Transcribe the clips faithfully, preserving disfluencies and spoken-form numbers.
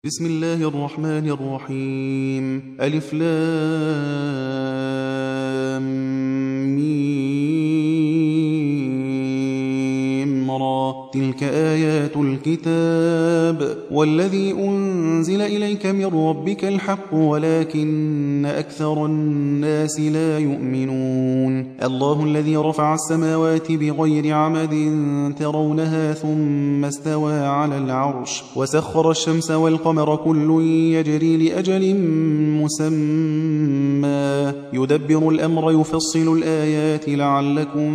بسم الله الرحمن الرحيم ألف لام ميم را تلك آيات الكتاب والذي أنزل إليك من ربك الحق ولكن أكثر الناس لا يؤمنون الله الذي رفع السماوات بغير عمد ترونها ثم استوى على العرش وسخر الشمس والقمر كل يجري لأجل مسمى يدبر الأمر يفصل الآيات لعلكم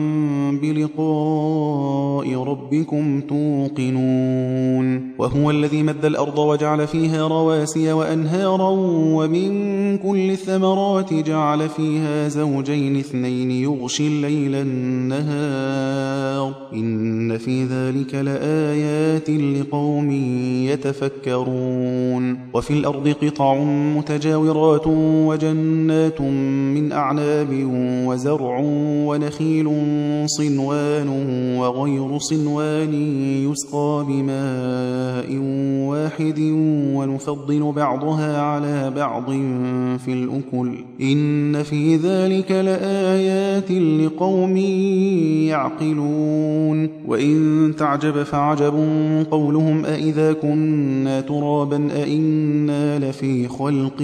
بلقاء ربكم توقنون وهو الذي مد الأرض وجعل فيها رواسي وأنهارا ومن كل الثمرات جعل فيها زوجين اثنين يغشي الليل النهار إن في ذلك لآيات لقوم يتفكرون وفي الأرض قطع متجاورات وجنات من أعناب وزرع ونخيل صنوان وغير صنوان يسقى بماء واحد ونفضل بعضها على بعض في الأكل إن في ذلك لآيات لقوم يعقلون وإن تعجب فعجب قولهم أإذا كنا ترابا أإنا لفي خلق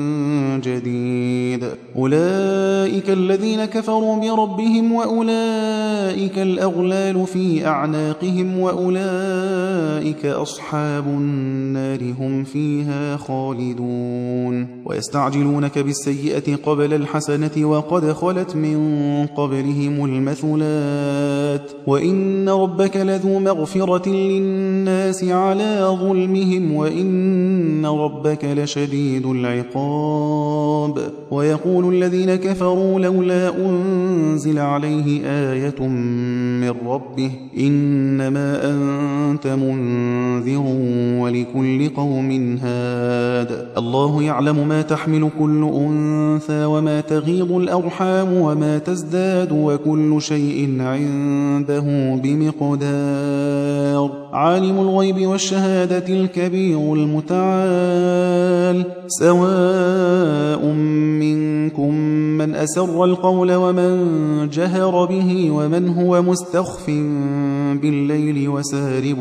جديد أولئك الذين كفروا بربهم وأولئك الأغلال في أعناقهم وأولئك أصحاب النار هم فيها خالدون ويستعجلونك بالسيئة قبل الحسنة وقد خلت من قبلهم المثلات وإن ربك لذو مغفرة للناس على ظلمهم وإن ربك لشديد العقاب ويقول الذين كفروا لولا أنزل عليه آية من ربه إنما أنت منذر ولكل قوم هاد الله يعلم ما تحمل كل أنثى وما تغيض الأرحام وما تزداد وكل شيء عنده بمقدار عالم الغيب والشهادة الكبير المتعال سواء منكم من أسر القول ومن جهر به ومن هو مستخف بالليل وسارب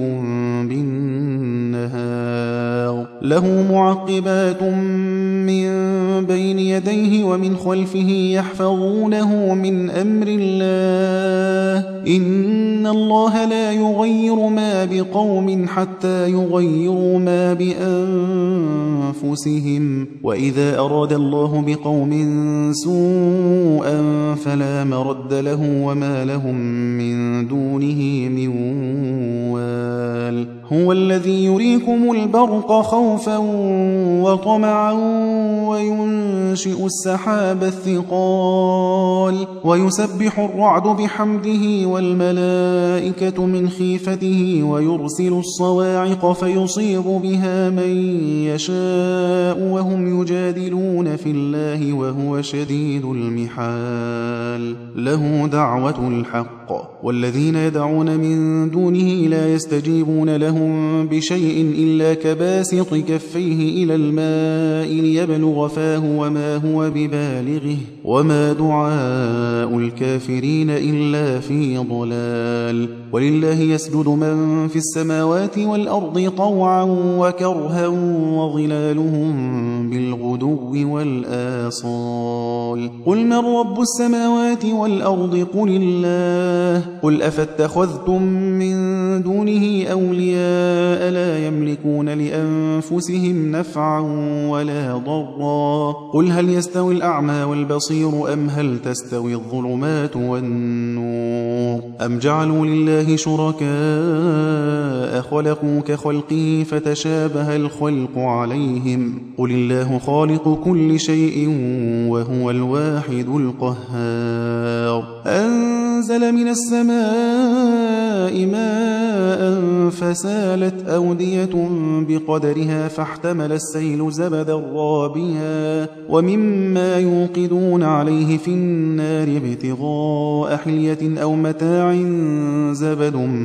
بالنهار له معقبات من بين يديه ومن خلفه يحفظونه من أمر الله إن الله لا يغير ما بقوم حتى يغيروا ما بأنفسهم وإذا أراد الله بقوم سوءا فلا مرد له وما لهم من دونه من وال هو الذي يريكم البرق خوفا وطمعا وينشئ السحاب الثقال ويسبح الرعد بحمده والملائكة من خيفته ويرسل الصواعق فيصيب بها من يشاء وهم يجادلون في الله وهو شديد المحال له دعوة الحق والذين يدعون من دونه لا يستجيبون لهم بشيء إلا كباسط كفيه إلى الماء ليبلغ فاه وما هو ببالغه وما دعاء الكافرين إلا في ضلال ولله يسجد من في السماوات والأرض طوعا وكرها وظلالهم بالغدو والآصال قل من رب السماوات والأرض قل الله قل أفاتخذتم من دونه أولياء لا يملكون لأنفسهم نفعا ولا ضرا قل هل يستوي الأعمى والبصير أم هل تستوي الظلمات والنور أم جعلوا لله شركاء خلقوا كخلقه فتشابه الخلق عليهم قل الله خالق كل شيء وهو الواحد القهار أنزل من السماء ماء فسالت أودية بقدرها فاحتمل السيل زبدا رابيا ومما يوقدون عليه في النار ابتغاء حلية أو متاع زبد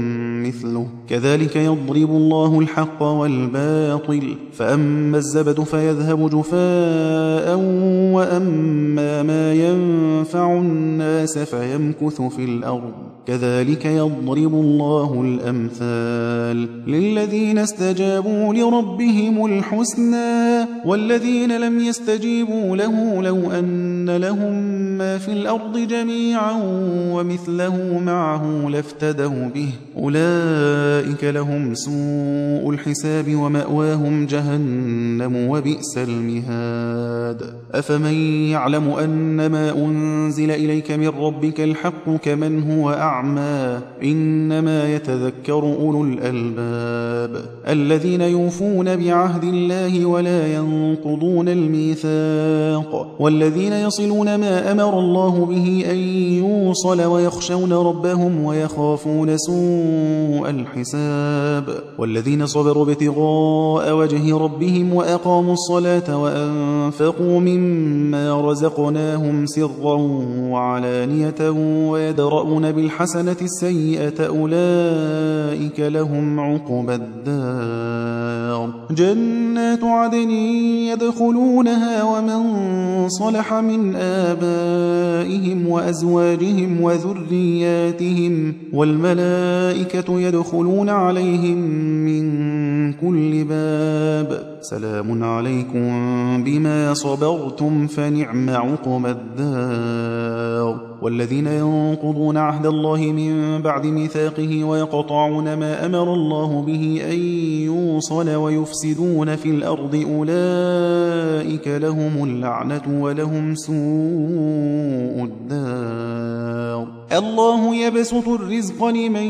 مثله كذلك يضرب الله الحق والباطل فأما الزبد فيذهب جفاء وأما ما ينفع الناس فيمكث في الأرض كذلك يضرب الله الأمثال للذين استجابوا لربهم الحسنى والذين لم يستجيبوا له لو أن لهم ما في الأرض جميعا ومثله معه لافتدوا به أولئك لهم سوء الحساب ومأواهم جهنم وبئس المهاد أفمن يعلم أن ما أنزل إليك من ربك الحق كمن هو أعمى إنما يتذكر أولو الألباب الذين يوفون بعهد الله ولا ينقضون الميثاق والذين يصلون ما أمر الله به أن يوصل ويخشون ربهم ويخافون سوء الحساب والذين صبروا ابتغاء وجه ربهم وأقاموا الصلاة وأنفقوا مما رزقناهم سرا وعلانية ويدرؤون بالحسنة السيئة أولئك لهم عقبى الدار جنات عدن يدخلونها ومن صلح من آبائهم وأزواجهم وذرياتهم والملائكة يدخلون عليهم من كل باب سلام عليكم بما صبرتم فنعم عقبى الدار والذين ينقضون عهد الله من بعد ميثاقه ويقطعون ما أمر الله به أن يوصل ويفسدون في الأرض أولئك لهم اللعنة ولهم سوء الدار الله يبسط الرزق لمن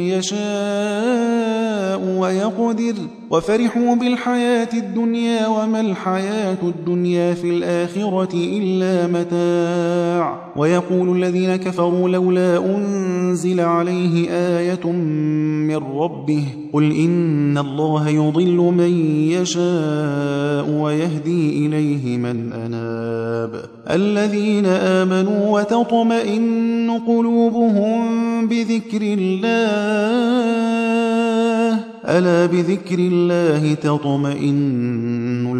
يشاء ويقدر وفرحوا بالحياة الدنيا وما الحياة الدنيا في الآخرة إلا متاع ويقول الذين كفروا لولا أنزل عليه آية من ربه قل إن الله يضل من يشاء ويهدي إليه من أناب الذين آمنوا وتطمئن قلوبهم بذكر الله ألا بذكر الله تطمئن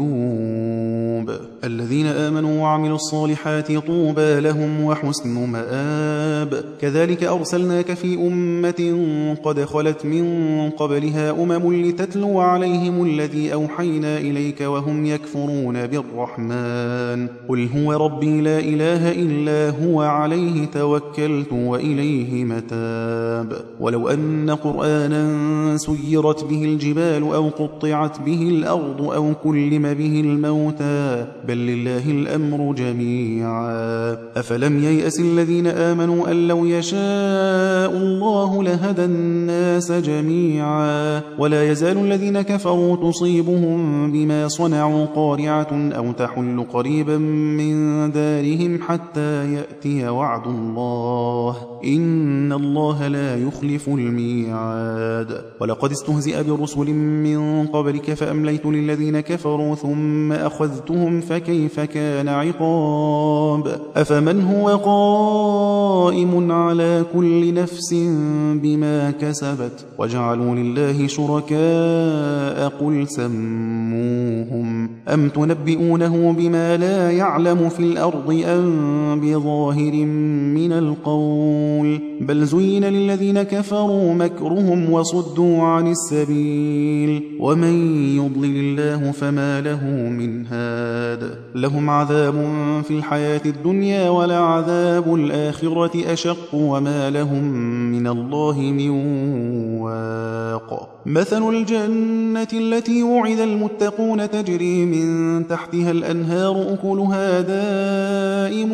القلوب الذين آمنوا وعملوا الصالحات طوبى لهم وحسن مآب كذلك أرسلناك في أمة قد خلت من قبلها أمم لتتلو عليهم الذي أوحينا إليك وهم يكفرون بالرحمن قل هو ربي لا إله إلا هو عليه توكلت وإليه متاب ولو أن قرآنا سيرت به الجبال أو قطعت به الأرض أو كلم به الموتى بل لله الأمر جميعا أفلم ييأس الذين آمنوا أن لو يشاء الله لهدى الناس جميعا ولا يزال الذين كفروا تصيبهم بما صنعوا قارعة أو تحل قريبا من دارهم حتى يأتي وعد الله إن الله لا يخلف الميعاد ولقد استهزئ برسل من قبلك فأمليت للذين كفروا ثم أخذتهم فكيف كان عقاب أفمن هو قائم على كل نفس بما كسبت وجعلوا لله شركاء قل سموهم أم تنبئونه بما لا يعلم في الأرض أم بظاهر من القول بل زين للذين كفروا مكرهم وصدوا عن السبيل ومن يضلل الله فما له من هاد لهم عذاب في الحياة الدنيا ولعذاب الآخرة أشق وما لهم من الله من واق مثل الجنة التي وعد المتقون تجري من تحتها الأنهار أكلها دائم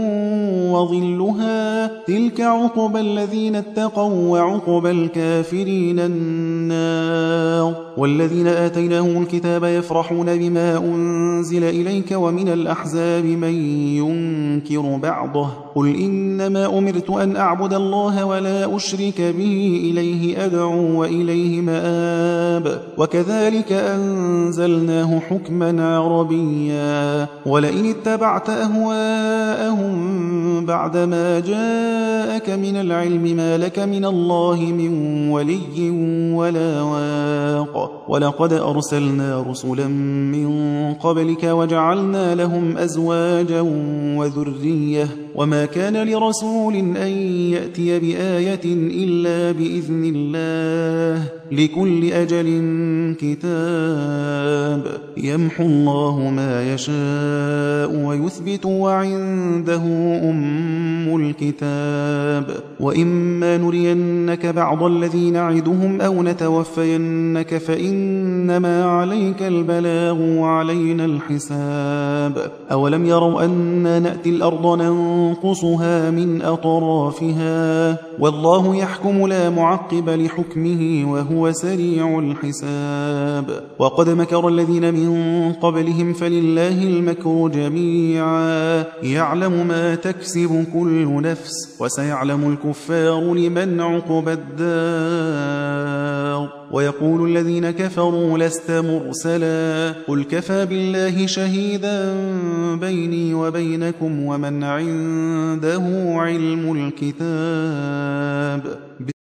وظلها تلك عقبى الذين اتقوا وعقبى الكافرين النار والذين آتيناهم الكتاب يفرحون بما أنزل إليك ومن الأحزاب من ينكر بعضه قل إنما أمرت أن أعبد الله ولا أشرك به إليه أدعو وإليه مآب وكذلك أنزلناه حكما عربيا ولئن اتبعت أهواءهم بعدما جاءك من العلم ما لك من الله من ولي ولا واق ولقد أرسلنا رسلا من قبلك وجعلنا لهم أزواجا وذرية وما كان لرسول أن يأتي بآية إلا بإذن الله لكل أجل كتاب يمحو الله ما يشاء ويثبت وعنده أم الكتاب وإما نرينك بعض الذي نعدهم أو نتوفينك فإنما عليك البلاغ وعلينا الحساب أولم يروا أنا نأتي الأرض ننقصها من أطرافها والله يحكم لا معقب لحكمه وهو سريع الحساب وقد مكر الذين من قبلهم فلله المكر جميعا يعلم ما تكسب كل نفس وسيعلم الكفار لمن عقبى الدار ويقول الذين كفروا لست مرسلا قل كفى بالله شهيدا بيني وبينكم ومن عنده علم الكتاب